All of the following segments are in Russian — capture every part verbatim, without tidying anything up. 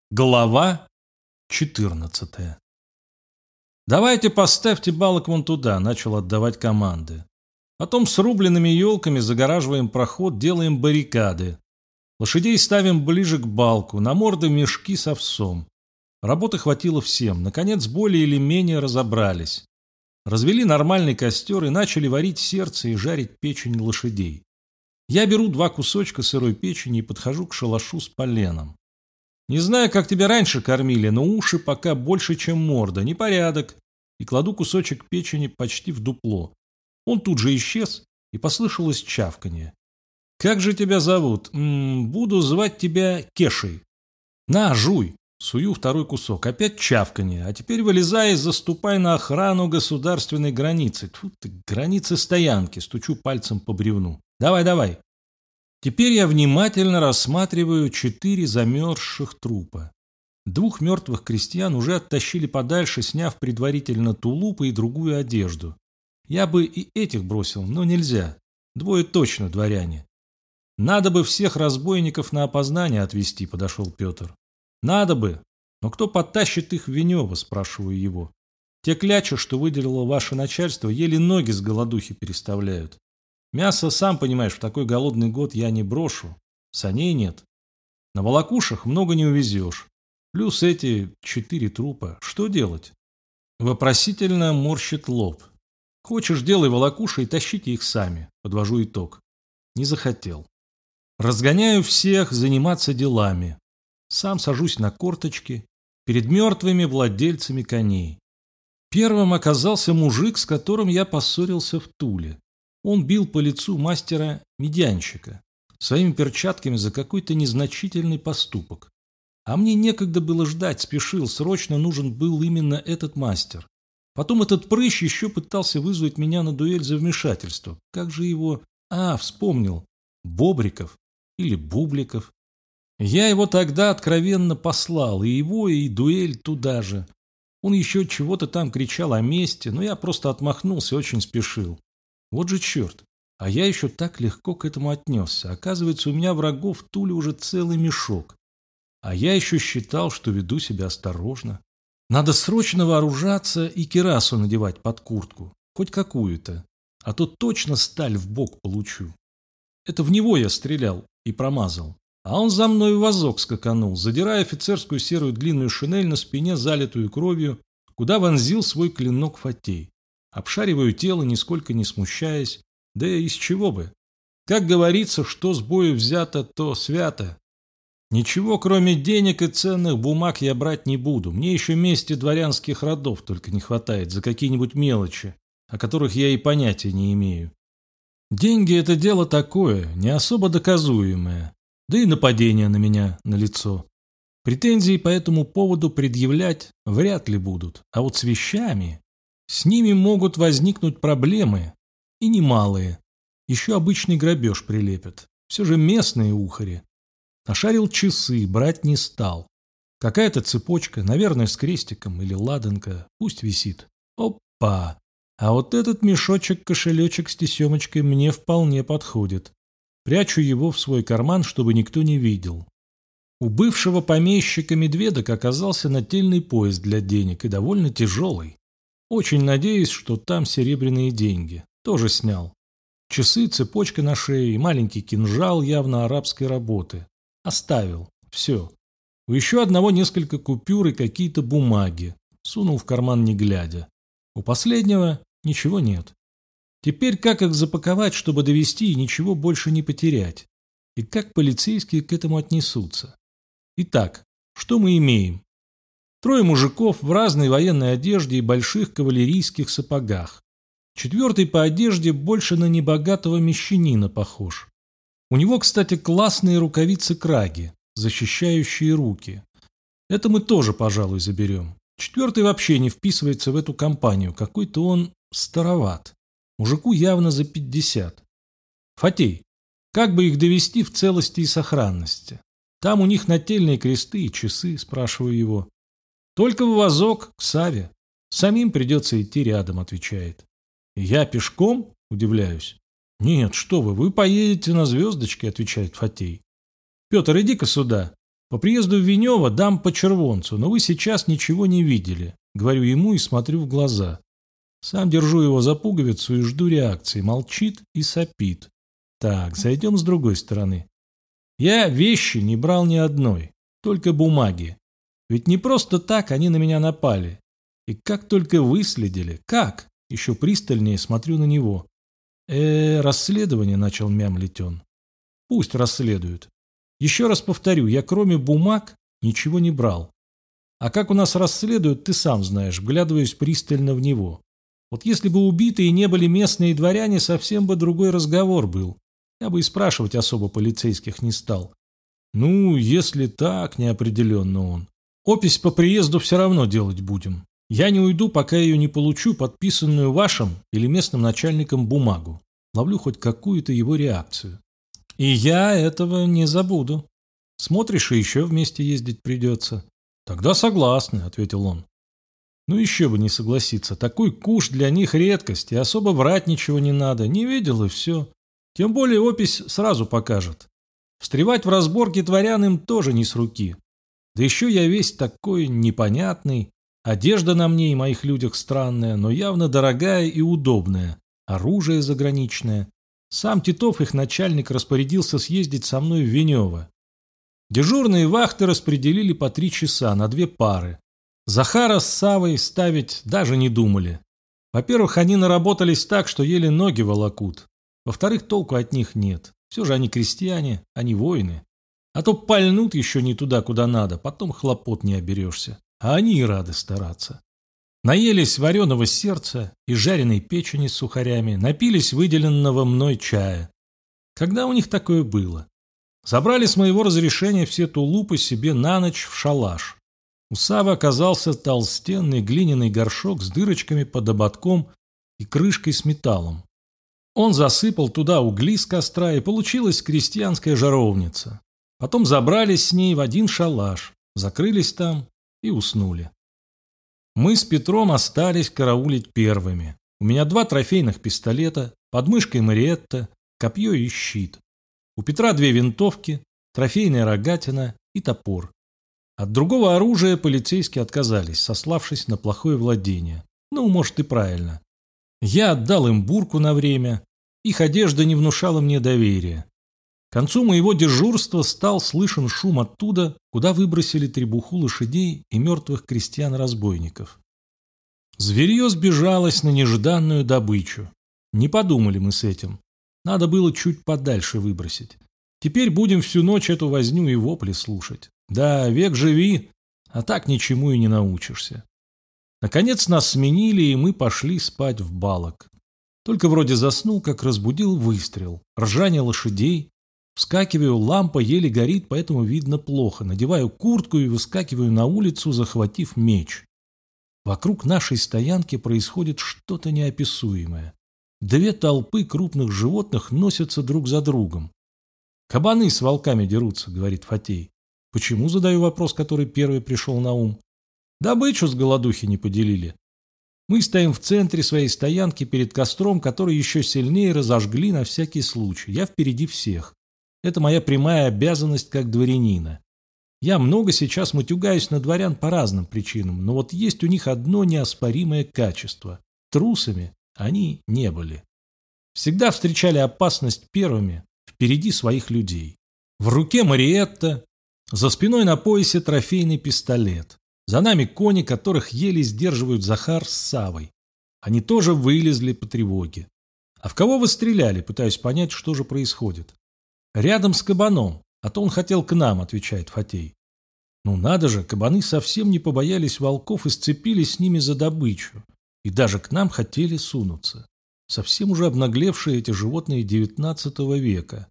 Глава четырнадцатая. «Давайте поставьте балок вон туда», — начал отдавать команды. «Потом с рубленными елками загораживаем проход, делаем баррикады. Лошадей ставим ближе к балку, на морды мешки с овсом. Работы хватило всем. Наконец, более или менее разобрались. Развели нормальный костер и начали варить сердце и жарить печень лошадей. Я беру два кусочка сырой печени и подхожу к шалашу с поленом. Не знаю, как тебя раньше кормили, но уши пока больше, чем морда. Непорядок. И кладу кусочек печени почти в дупло. Он тут же исчез, и послышалось чавканье. «Как же тебя зовут? М-м, буду звать тебя Кешей. На, жуй!» Сую второй кусок. Опять чавканье. А теперь вылезай и заступай на охрану государственной границы. Тьфу ты, границы стоянки. Стучу пальцем по бревну. Давай, давай. Теперь я внимательно рассматриваю четыре замерзших трупа. Двух мертвых крестьян уже оттащили подальше, сняв предварительно тулупы и другую одежду. Я бы и этих бросил, но нельзя. Двое точно дворяне. Надо бы всех разбойников на опознание отвезти, подошел Петр. Надо бы, но кто подтащит их в Венево, спрашиваю его. Те клячи, что выделило ваше начальство, еле ноги с голодухи переставляют. Мясо, сам понимаешь, в такой голодный год я не брошу. Саней нет. На волокушах много не увезешь. Плюс эти четыре трупа. Что делать? Вопросительно морщит лоб. Хочешь, делай волокуши и тащите их сами. Подвожу итог. Не захотел. Разгоняю всех заниматься делами. Сам сажусь на корточки перед мертвыми владельцами коней. Первым оказался мужик, с которым я поссорился в Туле. Он бил по лицу мастера-медянщика своими перчатками за какой-то незначительный поступок. А мне некогда было ждать, спешил, срочно нужен был именно этот мастер. Потом этот прыщ еще пытался вызвать меня на дуэль за вмешательство. Как же его... А, вспомнил. Бобриков или Бубликов. Я его тогда откровенно послал, и его, и дуэль туда же. Он еще чего-то там кричал о мести, но я просто отмахнулся и очень спешил. Вот же черт, а я еще так легко к этому отнесся. Оказывается, у меня врагов в Туле уже целый мешок. А я еще считал, что веду себя осторожно. Надо срочно вооружаться и кирасу надевать под куртку. Хоть какую-то. А то точно сталь в бок получу. Это в него я стрелял и промазал. А он за мной в вазок скаканул, задирая офицерскую серую длинную шинель на спине, залитую кровью, куда вонзил свой клинок Фатей. Обшариваю тело, нисколько не смущаясь. Да из чего бы? Как говорится, что с бою взято, то свято. Ничего, кроме денег и ценных бумаг, я брать не буду. Мне еще мести дворянских родов только не хватает за какие-нибудь мелочи, о которых я и понятия не имею. Деньги – это дело такое, не особо доказуемое. Да и нападение на меня налицо. Претензии по этому поводу предъявлять вряд ли будут. А вот с вещами... С ними могут возникнуть проблемы, и немалые. Еще обычный грабеж прилепят. Все же местные ухари. Нашарил часы, брать не стал. Какая-то цепочка, наверное, с крестиком или ладанка. Пусть висит. Опа! А вот этот мешочек-кошелечек с тесемочкой мне вполне подходит. Прячу его в свой карман, чтобы никто не видел. У бывшего помещика Медведок оказался нательный пояс для денег и довольно тяжелый. Очень надеюсь, что там серебряные деньги. Тоже снял. Часы, цепочка на шее и маленький кинжал явно арабской работы. Оставил. Все. У еще одного несколько купюр и какие-то бумаги. Сунул в карман не глядя. У последнего ничего нет. Теперь как их запаковать, чтобы довести и ничего больше не потерять? И как полицейские к этому отнесутся? Итак, что мы имеем? Трое мужиков в разной военной одежде и больших кавалерийских сапогах. Четвертый по одежде больше на небогатого мещанина похож. У него, кстати, классные рукавицы-краги, защищающие руки. Это мы тоже, пожалуй, заберем. Четвертый вообще не вписывается в эту компанию, какой-то он староват. Мужику явно за пятьдесят. Фатей, как бы их довести в целости и сохранности? Там у них нательные кресты и часы, спрашиваю его. Только в вазок, к Саве. Самим придется идти рядом, отвечает. Я пешком? Удивляюсь. Нет, что вы, вы поедете на звездочке, отвечает Фатей. Петр, иди-ка сюда. По приезду в Венево дам по червонцу, но вы сейчас ничего не видели. Говорю ему и смотрю в глаза. Сам держу его за пуговицу и жду реакции. Молчит и сопит. Так, зайдем с другой стороны. Я вещи не брал ни одной, только бумаги. Ведь не просто так они на меня напали. И как только выследили, как? Еще пристальнее смотрю на него. Э, расследование, начал мямлить он. Пусть расследуют. Еще раз повторю, я кроме бумаг ничего не брал. А как у нас расследуют, ты сам знаешь, вглядываясь пристально в него. Вот если бы убитые не были местные дворяне, совсем бы другой разговор был. Я бы и спрашивать особо полицейских не стал. Ну, если так, неопределенно он. Опись по приезду все равно делать будем. Я не уйду, пока ее не получу, подписанную вашим или местным начальником бумагу. Ловлю хоть какую-то его реакцию. И я этого не забуду. Смотришь, и еще вместе ездить придется. Тогда согласны, ответил он. Ну еще бы не согласиться. Такой куш для них редкость, и особо врать ничего не надо. Не видел и все. Тем более опись сразу покажет. Встревать в разборки дворян им тоже не с руки. Да еще я весь такой непонятный. Одежда на мне и моих людях странная, но явно дорогая и удобная. Оружие заграничное. Сам Титов, их начальник, распорядился съездить со мной в Венево. Дежурные вахты распределили по три часа на две пары. Захара с Савой ставить даже не думали. Во-первых, они наработались так, что еле ноги волокут. Во-вторых, толку от них нет. Все же они крестьяне, они воины. А то пальнут еще не туда, куда надо, потом хлопот не оберешься. А они и рады стараться. Наелись вареного сердца и жареной печени с сухарями, напились выделенного мной чая. Когда у них такое было? Забрали с моего разрешения все тулупы себе на ночь в шалаш. У Савы оказался толстенный глиняный горшок с дырочками под ободком и крышкой с металлом. Он засыпал туда угли с костра, и получилась крестьянская жаровница. Потом забрались с ней в один шалаш, закрылись там и уснули. Мы с Петром остались караулить первыми. У меня два трофейных пистолета, под мышкой Мариетта, копье и щит. У Петра две винтовки, трофейная рогатина и топор. От другого оружия полицейские отказались, сославшись на плохое владение. Ну, может, и правильно. Я отдал им бурку на время, их одежда не внушала мне доверия. К концу моего дежурства стал слышен шум оттуда, куда выбросили требуху лошадей и мертвых крестьян-разбойников. Зверье сбежалось на нежданную добычу. Не подумали мы с этим. Надо было чуть подальше выбросить. Теперь будем всю ночь эту возню и вопли слушать. Да, век живи, а так ничему и не научишься. Наконец нас сменили, и мы пошли спать в Балок. Только вроде заснул, как разбудил выстрел, ржание лошадей. Вскакиваю, лампа еле горит, поэтому видно плохо. Надеваю куртку и выскакиваю на улицу, захватив меч. Вокруг нашей стоянки происходит что-то неописуемое. Две толпы крупных животных носятся друг за другом. «Кабаны с волками дерутся», — говорит Фатей. «Почему?» — задаю вопрос, который первый пришел на ум. «Добычу с голодухи не поделили. Мы стоим в центре своей стоянки перед костром, который еще сильнее разожгли на всякий случай. Я впереди всех. Это моя прямая обязанность как дворянина. Я много сейчас матюгаюсь на дворян по разным причинам, но вот есть у них одно неоспоримое качество. Трусами они не были. Всегда встречали опасность первыми, впереди своих людей. В руке Мариетта, за спиной на поясе трофейный пистолет. За нами кони, которых еле сдерживают Захар с Савой. Они тоже вылезли по тревоге. А в кого вы стреляли, пытаюсь понять, что же происходит. Рядом с кабаном, а то он хотел к нам, отвечает Фатей. Ну надо же, кабаны совсем не побоялись волков и сцепились с ними за добычу. И даже к нам хотели сунуться. Совсем уже обнаглевшие эти животные девятнадцатого века.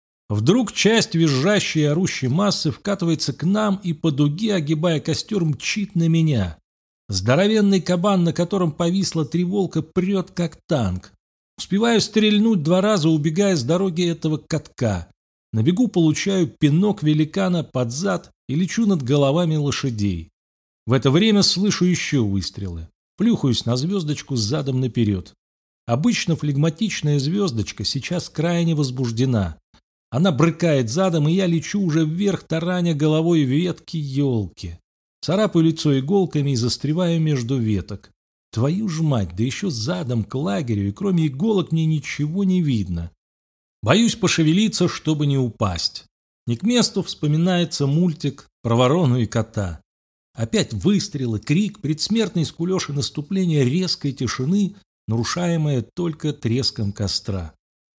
Вдруг часть визжащей и орущей массы вкатывается к нам и по дуге, огибая костер, мчит на меня. Здоровенный кабан, на котором повисла три волка, прет как танк. Успеваю стрельнуть два раза, убегая с дороги этого катка. На бегу получаю пинок великана под зад и лечу над головами лошадей. В это время слышу еще выстрелы. Плюхаюсь на звездочку с задом наперед. Обычно флегматичная звездочка сейчас крайне возбуждена. Она брыкает задом, и я лечу уже вверх, тараня головой ветки елки. Царапаю лицо иголками и застреваю между веток. Твою ж мать, да еще задом к лагерю, и кроме иголок мне ничего не видно. Боюсь пошевелиться, чтобы не упасть. Не к месту вспоминается мультик про ворону и кота. Опять выстрелы, крик, предсмертный скулеж и наступление резкой тишины, нарушаемое только треском костра.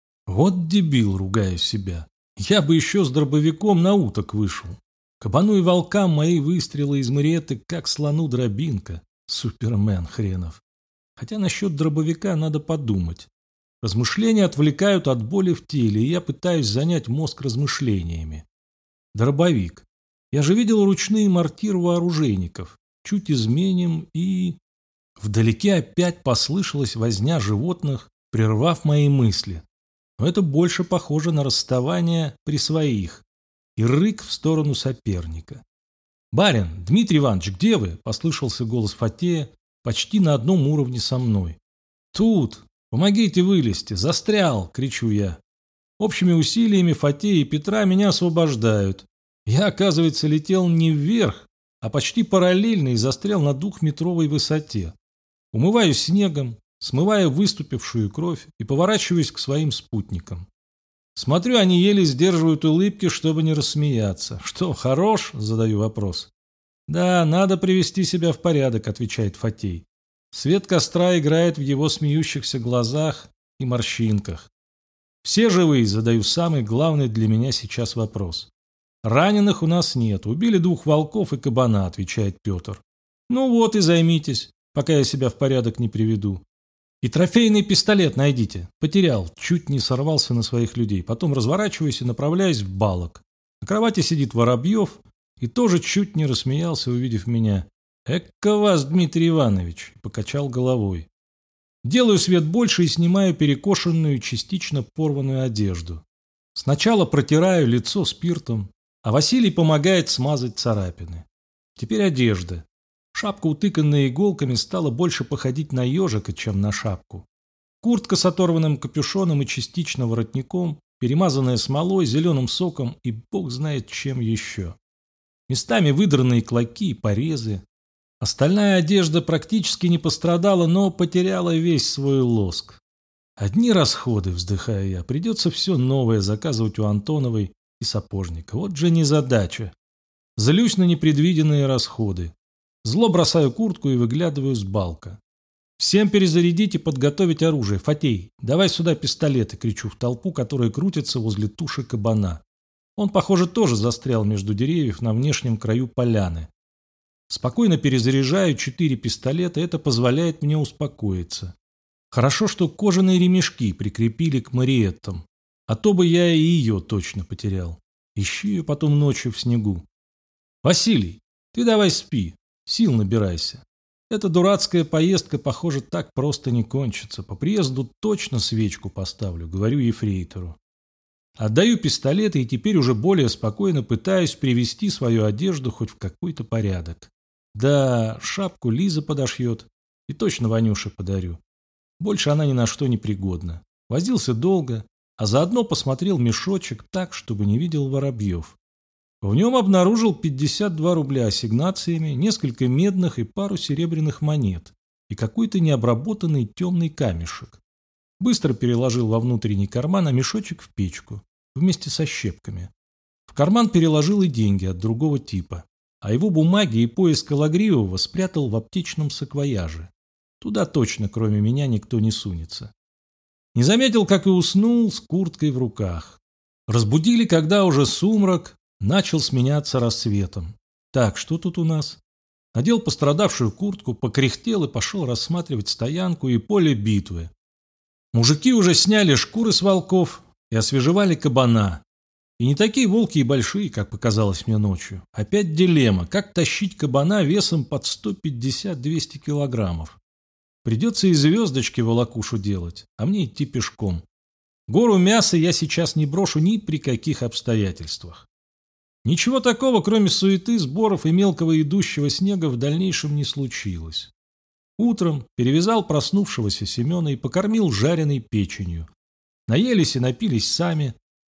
Вот дебил, ругаю себя. Я бы еще с дробовиком на уток вышел. Кабану и волкам мои выстрелы из мреты, как слону дробинка. Супермен хренов. Хотя насчет дробовика надо подумать. Размышления отвлекают от боли в теле, и я пытаюсь занять мозг размышлениями. Дробовик. Я же видел ручные мортиры у оружейников. Чуть изменим и... Вдалеке опять послышалась возня животных, прервав мои мысли. Но это больше похоже на расставание при своих и рык в сторону соперника. «Барин, Дмитрий Иванович, где вы?» – послышался голос Фатея почти на одном уровне со мной. «Тут! Помогите вылезти! Застрял!» – кричу я. Общими усилиями Фатея и Петра меня освобождают. Я, оказывается, летел не вверх, а почти параллельно и застрял на двухметровой высоте. Умываюсь снегом, смывая выступившую кровь и поворачиваюсь к своим спутникам. Смотрю, они еле сдерживают улыбки, чтобы не рассмеяться. «Что, хорош?» – задаю вопрос. «Да, надо привести себя в порядок», – отвечает Фатей. Свет костра играет в его смеющихся глазах и морщинках. «Все живые?» – задаю самый главный для меня сейчас вопрос. «Раненых у нас нет. Убили двух волков и кабана», – отвечает Петр. «Ну вот и займитесь, пока я себя в порядок не приведу. И трофейный пистолет найдите. Потерял, чуть не сорвался на своих людей. Потом разворачиваюсь и направляюсь в Балок. На кровати сидит Воробьев и тоже чуть не рассмеялся, увидев меня. «Эка вас, Дмитрий Иванович!» – покачал головой. Делаю свет больше и снимаю перекошенную, частично порванную одежду. Сначала протираю лицо спиртом, а Василий помогает смазать царапины. Теперь одежда. Шапка, утыканная иголками, стала больше походить на ежика, чем на шапку. Куртка с оторванным капюшоном и частично воротником, перемазанная смолой, зеленым соком и бог знает чем еще. Местами выдранные клоки и порезы. Остальная одежда практически не пострадала, но потеряла весь свой лоск. Одни расходы, вздыхаю я, придется все новое заказывать у Антоновой и Сапожника. Вот же незадача. Злюсь на непредвиденные расходы. Зло бросаю куртку и выглядываю с Балка. «Всем перезарядить и подготовить оружие. Фатей, давай сюда пистолеты!» — кричу в толпу, которая крутится возле туши кабана. Он, похоже, тоже застрял между деревьев на внешнем краю поляны. Спокойно перезаряжаю четыре пистолета, это позволяет мне успокоиться. Хорошо, что кожаные ремешки прикрепили к мариеттам, а то бы я и ее точно потерял. Ищу ее потом ночью в снегу. «Василий, ты давай спи. Сил набирайся. Эта дурацкая поездка, похоже, так просто не кончится. По приезду точно свечку поставлю», — говорю ефрейтору. Отдаю пистолеты и теперь уже более спокойно пытаюсь привести свою одежду хоть в какой-то порядок. Да, шапку Лиза подошьет и точно Ванюше подарю. Больше она ни на что не пригодна. Возился долго, а заодно посмотрел мешочек так, чтобы не видел Воробьев. В нем обнаружил пятьдесят два рубля ассигнациями, несколько медных и пару серебряных монет и какой-то необработанный темный камешек. Быстро переложил во внутренний карман, а мешочек в печку, вместе со щепками. В карман переложил и деньги от другого типа, а его бумаги и пояс Калагривого спрятал в аптечном саквояже. Туда точно, кроме меня, никто не сунется. Не заметил, как и уснул с курткой в руках. Разбудили, когда уже сумрак начал сменяться рассветом. Так, что тут у нас? Надел пострадавшую куртку, покряхтел и пошел рассматривать стоянку и поле битвы. Мужики уже сняли шкуры с волков и освежевали кабана. И не такие волки и большие, как показалось мне ночью. Опять дилемма, как тащить кабана весом под сто пятьдесят - двести килограммов. Придется и звездочки волокушу делать, а мне идти пешком. Гору мяса я сейчас не брошу ни при каких обстоятельствах. Ничего такого, кроме суеты, сборов и мелкого идущего снега, в дальнейшем не случилось. Утром перевязал проснувшегося Семена и покормил жареной печенью. Наелись и напились сами,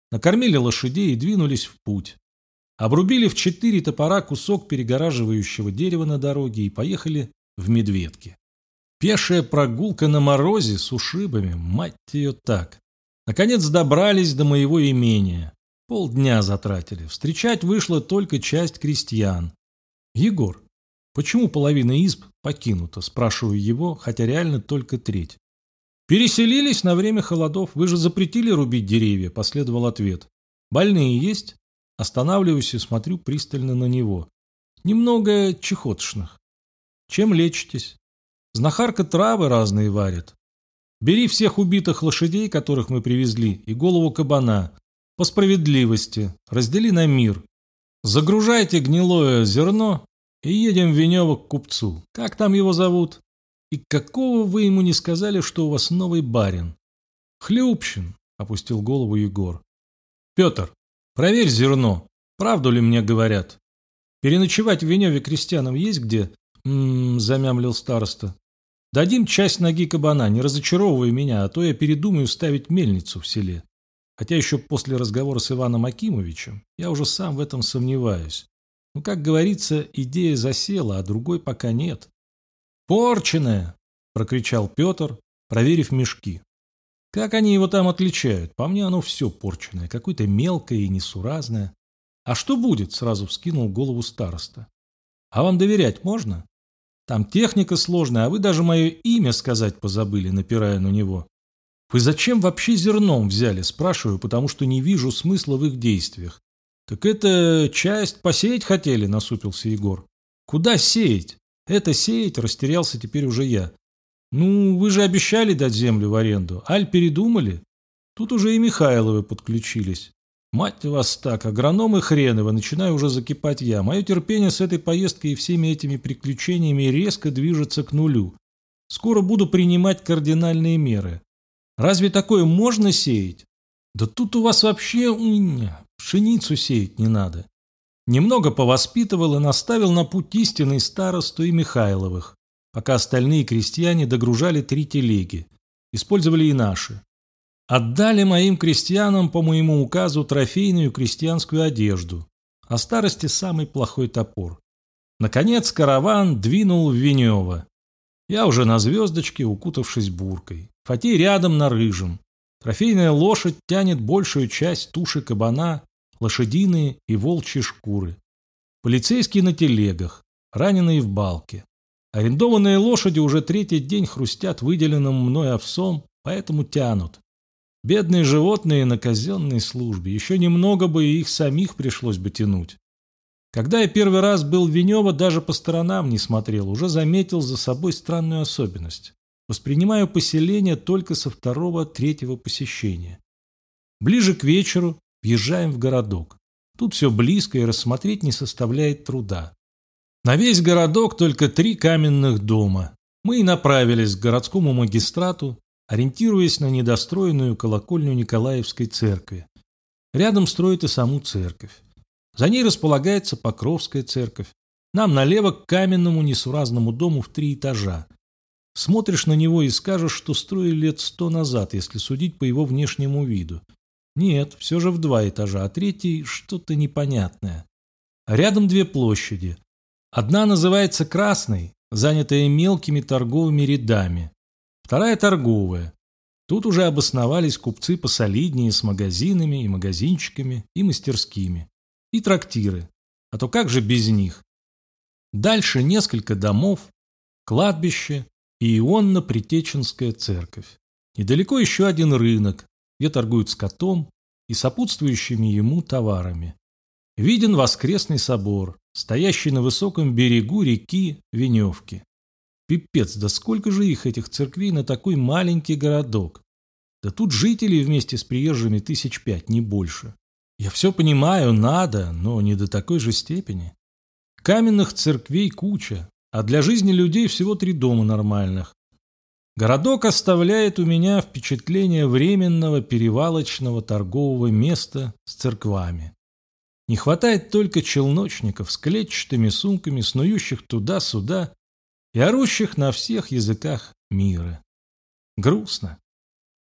накормили лошадей и двинулись в путь. Обрубили в четыре топора кусок перегораживающего дерева на дороге и поехали в Медведки. Пешая прогулка на морозе с ушибами, мать ее так. Наконец добрались до моего имения. Полдня затратили. Встречать вышла только часть крестьян. «Егор, почему половина изб покинута?» – спрашиваю его, хотя реально только треть. «Переселились на время холодов. Вы же запретили рубить деревья», – последовал ответ. «Больные есть?» Останавливаюсь и смотрю пристально на него. «Немного чехотошных». «Чем лечитесь?» «Знахарка травы разные варит. Бери всех убитых лошадей, которых мы привезли, и голову кабана. По справедливости. Раздели на мир. Загружайте гнилое зерно и едем в Венево к купцу. Как там его зовут? И какого вы ему не сказали, что у вас новый барин?» «Хлюпщин», — опустил голову Егор. «Петр, проверь зерно. Правду ли мне говорят? Переночевать в Веневе крестьянам есть где?» «М-м-м», замямлил староста. «Дадим часть ноги кабана, не разочаровывай меня, а то я передумаю ставить мельницу в селе. Хотя еще после разговора с Иваном Акимовичем я уже сам в этом сомневаюсь. Ну, как говорится, идея засела, а другой пока нет». «Порченое!» – прокричал Петр, проверив мешки. «Как они его там отличают? По мне оно все порченое, какое-то мелкое и несуразное». «А что будет?» – сразу вскинул голову староста. «А вам доверять можно? Там техника сложная, а вы даже мое имя сказать позабыли», напирая на него. «Вы зачем вообще зерном взяли?» – спрашиваю, потому что не вижу смысла в их действиях. «Так это часть посеять хотели?» – насупился Егор. «Куда сеять?» «Это сеять?» – растерялся теперь уже я. «Ну, вы же обещали дать землю в аренду. Аль передумали?» Тут уже и Михайловы подключились. «Мать вас так, агрономы хреновы, начинаю уже закипать я. Мое терпение с этой поездкой и всеми этими приключениями резко движется к нулю. Скоро буду принимать кардинальные меры. Разве такое можно сеять? Да тут у вас вообще пшеницу сеять не надо». Немного повоспитывал и наставил на путь истинный старосту и Михайловых, пока остальные крестьяне догружали три телеги. Использовали и наши. Отдали моим крестьянам по моему указу трофейную крестьянскую одежду, а старости самый плохой топор. Наконец караван двинул в Венево. Я уже на звездочке, укутавшись буркой. Фатей рядом на рыжем. Трофейная лошадь тянет большую часть туши кабана, лошадиные и волчьи шкуры. Полицейские на телегах, раненые в балке. Арендованные лошади уже третий день хрустят выделенным мной овсом, поэтому тянут. Бедные животные на казенной службе, еще немного бы и их самих пришлось бы тянуть. Когда я первый раз был в Венево, даже по сторонам не смотрел, уже заметил за собой странную особенность. Воспринимаю поселение только со второго-третьего посещения. Ближе к вечеру въезжаем в городок. Тут все близко и рассмотреть не составляет труда. На весь городок только три каменных дома. Мы и направились к городскому магистрату, ориентируясь на недостроенную колокольню Николаевской церкви. Рядом строят и саму церковь. За ней располагается Покровская церковь. Нам налево к каменному несуразному дому в три этажа. Смотришь на него и скажешь, что строили лет сто назад, если судить по его внешнему виду. Нет, все же в два этажа, а третий что-то непонятное. Рядом две площади. Одна называется Красной, занятая мелкими торговыми рядами. Вторая торговая. Тут уже обосновались купцы посолиднее с магазинами и магазинчиками и мастерскими. И трактиры. А то как же без них? Дальше несколько домов, кладбище и Ионно-Притеченская церковь. Недалеко еще один рынок, где торгуют скотом и сопутствующими ему товарами. Виден воскресный собор, стоящий на высоком берегу реки Веневки. Пипец, да сколько же их, этих церквей, на такой маленький городок? Да тут жителей вместе с приезжими тысяч пять, не больше. Я все понимаю, надо, но не до такой же степени. Каменных церквей куча, а для жизни людей всего три дома нормальных. Городок оставляет у меня впечатление временного перевалочного торгового места с церквами. Не хватает только челночников с клетчатыми сумками, снующих туда-сюда и орущих на всех языках мира. Грустно.